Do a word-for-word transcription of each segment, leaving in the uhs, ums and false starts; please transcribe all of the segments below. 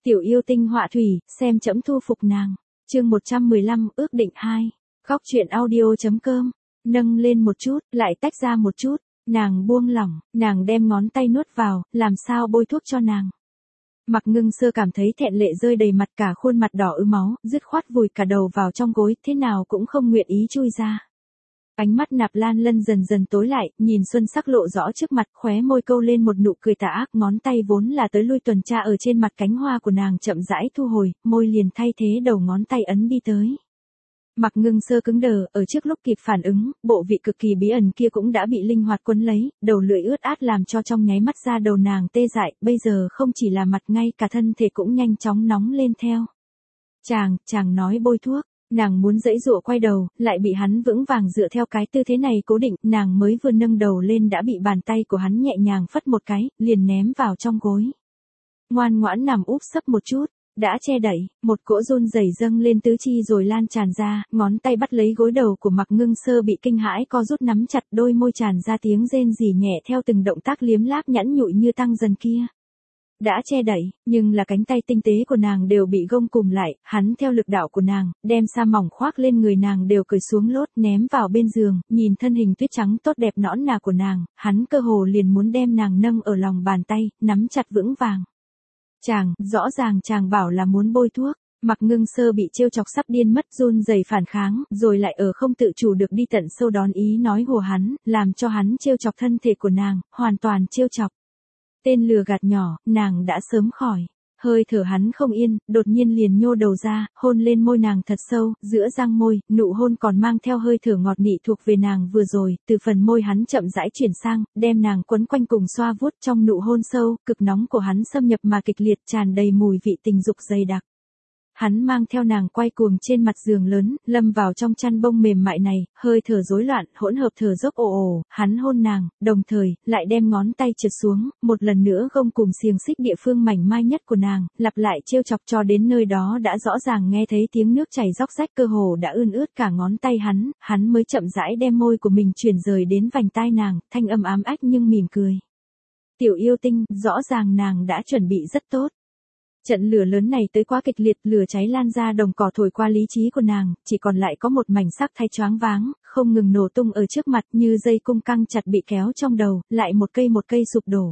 Tiểu yêu tinh họa thủy, xem chấm thu phục nàng. Chương một trăm mười lăm, ước định hai. Góc truyện audio.com. Nâng lên một chút, lại tách ra một chút. Nàng buông lỏng, nàng đem ngón tay nuốt vào, làm sao bôi thuốc cho nàng. Mặc Ngưng Sơ cảm thấy thẹn lệ rơi đầy mặt, cả khuôn mặt đỏ ứ máu, dứt khoát vùi cả đầu vào trong gối, thế nào cũng không nguyện ý chui ra. Ánh mắt Nạp Lan Lân dần dần tối lại, nhìn xuân sắc lộ rõ trước mặt, khóe môi câu lên một nụ cười tà ác, ngón tay vốn là tới lui tuần tra ở trên mặt cánh hoa của nàng chậm rãi thu hồi, môi liền thay thế đầu ngón tay ấn đi tới. Mặc Ngưng Sơ cứng đờ, ở trước lúc kịp phản ứng, bộ vị cực kỳ bí ẩn kia cũng đã bị linh hoạt quấn lấy, đầu lưỡi ướt át làm cho trong nháy mắt da đầu nàng tê dại, bây giờ không chỉ là mặt, ngay cả thân thể cũng nhanh chóng nóng lên theo. Chàng, chàng nói bôi thuốc. Nàng muốn giãy giụa quay đầu, lại bị hắn vững vàng dựa theo cái tư thế này cố định, nàng mới vừa nâng đầu lên đã bị bàn tay của hắn nhẹ nhàng phất một cái, liền ném vào trong gối. Ngoan ngoãn nằm úp sấp một chút, đã che đậy, một cỗ run rẩy dâng lên tứ chi rồi lan tràn ra, ngón tay bắt lấy gối đầu của Mặc Ngưng Sơ bị kinh hãi co rút nắm chặt, đôi môi tràn ra tiếng rên rỉ nhẹ theo từng động tác liếm láp nhẵn nhụi như tăng dần kia. Đã che đậy, nhưng là cánh tay tinh tế của nàng đều bị gông cùm lại, hắn theo lực đạo của nàng, đem sa mỏng khoác lên người nàng đều cởi xuống lốt ném vào bên giường, nhìn thân hình tuyết trắng tốt đẹp nõn nà của nàng, hắn cơ hồ liền muốn đem nàng nâng ở lòng bàn tay, nắm chặt vững vàng. Chàng, rõ ràng chàng bảo là muốn bôi thuốc. Mặc Ngưng Sơ bị trêu chọc sắp điên mất, run rẩy phản kháng, rồi lại ở không tự chủ được đi tận sâu đón ý nói hùa hắn, làm cho hắn trêu chọc thân thể của nàng, hoàn toàn trêu chọc. Tên lừa gạt nhỏ, nàng đã sớm khỏi. Hơi thở hắn không yên, đột nhiên liền nhô đầu ra, hôn lên môi nàng thật sâu, giữa răng môi, nụ hôn còn mang theo hơi thở ngọt nị thuộc về nàng vừa rồi, từ phần môi hắn chậm rãi chuyển sang, đem nàng quấn quanh cùng xoa vuốt trong nụ hôn sâu, cực nóng của hắn xâm nhập mà kịch liệt tràn đầy mùi vị tình dục dày đặc. Hắn mang theo nàng quay cuồng trên mặt giường lớn, lâm vào trong chăn bông mềm mại này, hơi thở rối loạn, hỗn hợp thở dốc ồ ồ, hắn hôn nàng, đồng thời, lại đem ngón tay trượt xuống, một lần nữa gông cùng xiềng xích địa phương mảnh mai nhất của nàng, lặp lại trêu chọc cho đến nơi đó đã rõ ràng nghe thấy tiếng nước chảy róc rách cơ hồ đã ươn ướt cả ngón tay hắn, hắn mới chậm rãi đem môi của mình chuyển rời đến vành tai nàng, thanh âm ám ách nhưng mỉm cười. Tiểu yêu tinh, rõ ràng nàng đã chuẩn bị rất tốt. Trận lửa lớn này tới quá kịch liệt, lửa cháy lan ra đồng cỏ thổi qua lý trí của nàng, chỉ còn lại có một mảnh sắc thay choáng váng, không ngừng nổ tung ở trước mặt như dây cung căng chặt bị kéo trong đầu, lại một cây một cây sụp đổ.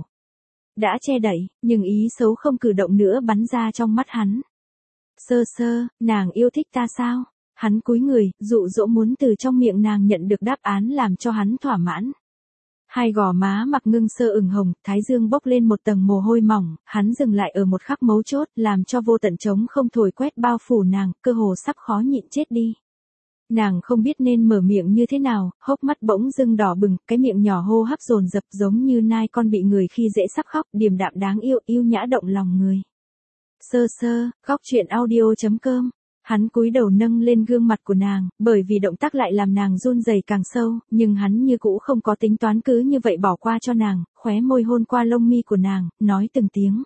Đã che đậy, nhưng ý xấu không cử động nữa bắn ra trong mắt hắn. Sơ Sơ, nàng yêu thích ta sao? Hắn cúi người, dụ dỗ muốn từ trong miệng nàng nhận được đáp án làm cho hắn thỏa mãn. Hai gò má Mặc Ngưng Sơ ửng hồng, thái dương bốc lên một tầng mồ hôi mỏng, hắn dừng lại ở một khắc mấu chốt, làm cho vô tận trống không thổi quét bao phủ nàng, cơ hồ sắp khó nhịn chết đi. Nàng không biết nên mở miệng như thế nào, hốc mắt bỗng dưng đỏ bừng, cái miệng nhỏ hô hấp dồn dập giống như nai con bị người khi dễ sắp khóc, điềm đạm đáng yêu, yêu nhã động lòng người. Sơ Sơ, góc truyện audio.com. Hắn cúi đầu nâng lên gương mặt của nàng, bởi vì động tác lại làm nàng run rẩy càng sâu, nhưng hắn như cũ không có tính toán cứ như vậy bỏ qua cho nàng, khóe môi hôn qua lông mi của nàng, nói từng tiếng.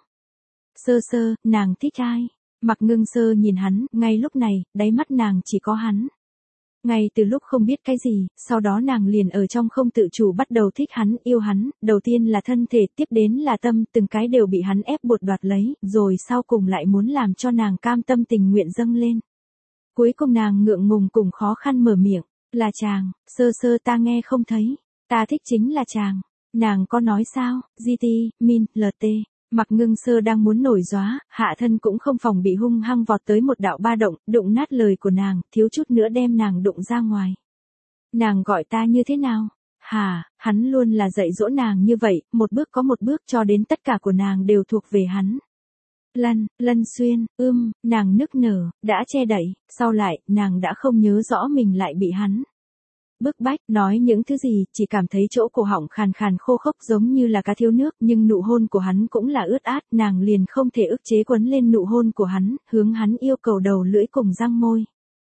Sơ Sơ, nàng thích ai? Mặc Ngưng Sơ nhìn hắn, ngay lúc này, đáy mắt nàng chỉ có hắn. Ngay từ lúc không biết cái gì, sau đó nàng liền ở trong không tự chủ bắt đầu thích hắn, yêu hắn, đầu tiên là thân thể, tiếp đến là tâm, từng cái đều bị hắn ép buộc đoạt lấy, rồi sau cùng lại muốn làm cho nàng cam tâm tình nguyện dâng lên. Cuối cùng nàng ngượng ngùng cùng khó khăn mở miệng, là chàng. Sơ Sơ, ta nghe không thấy, ta thích chính là chàng. Nàng có nói sao? giê tê, min, lờ tê. Mặc Ngưng Sơ đang muốn nổi gióa, hạ thân cũng không phòng bị hung hăng vọt tới một đạo ba động, đụng nát lời của nàng, thiếu chút nữa đem nàng đụng ra ngoài. Nàng gọi ta như thế nào? Hà, hắn luôn là dạy dỗ nàng như vậy, một bước có một bước cho đến tất cả của nàng đều thuộc về hắn. Lân, Lân Xuyên, ưm, nàng nức nở, đã che đậy, sau lại, nàng đã không nhớ rõ mình lại bị hắn bức bách, nói những thứ gì, chỉ cảm thấy chỗ cổ họng khàn khàn khô khốc giống như là cá thiếu nước, nhưng nụ hôn của hắn cũng là ướt át, nàng liền không thể ức chế quấn lên nụ hôn của hắn, hướng hắn yêu cầu đầu lưỡi cùng răng môi.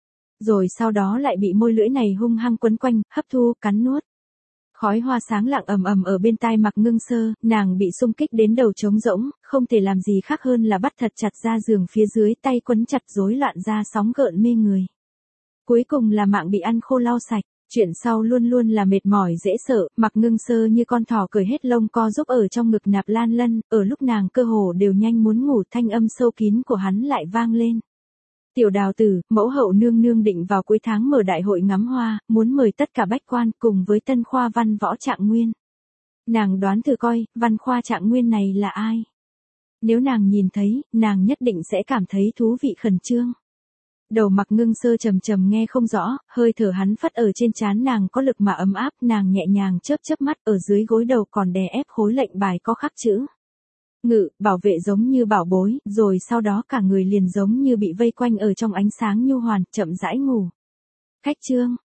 Rồi sau đó lại bị môi lưỡi này hung hăng quấn quanh, hấp thu, cắn nuốt. Khói hoa sáng lặng ầm ầm ở bên tai Mặc Ngưng Sơ, nàng bị xung kích đến đầu trống rỗng, không thể làm gì khác hơn là bắt thật chặt ra giường phía dưới, tay quấn chặt rối loạn ra sóng gợn mê người. Cuối cùng là mạng bị ăn khô lau sạch. Chuyện sau luôn luôn là mệt mỏi dễ sợ, Mặc Ngưng Sơ như con thỏ cởi hết lông co giúp ở trong ngực Nạp Lan Lân, ở lúc nàng cơ hồ đều nhanh muốn ngủ thanh âm sâu kín của hắn lại vang lên. Tiểu Đào tử, mẫu hậu nương nương định vào cuối tháng mở đại hội ngắm hoa, muốn mời tất cả bách quan cùng với tân khoa văn võ trạng nguyên. Nàng đoán thử coi, văn khoa trạng nguyên này là ai? Nếu nàng nhìn thấy, nàng nhất định sẽ cảm thấy thú vị khẩn trương. Đầu Mặc Ngưng Sơ trầm trầm nghe không rõ, hơi thở hắn phất ở trên trán nàng có lực mà ấm áp, nàng nhẹ nhàng chớp chớp mắt, ở dưới gối đầu còn đè ép khối lệnh bài có khắc chữ Ngự, bảo vệ giống như bảo bối, rồi sau đó cả người liền giống như bị vây quanh ở trong ánh sáng nhu hoàn, chậm rãi ngủ. Khách trương,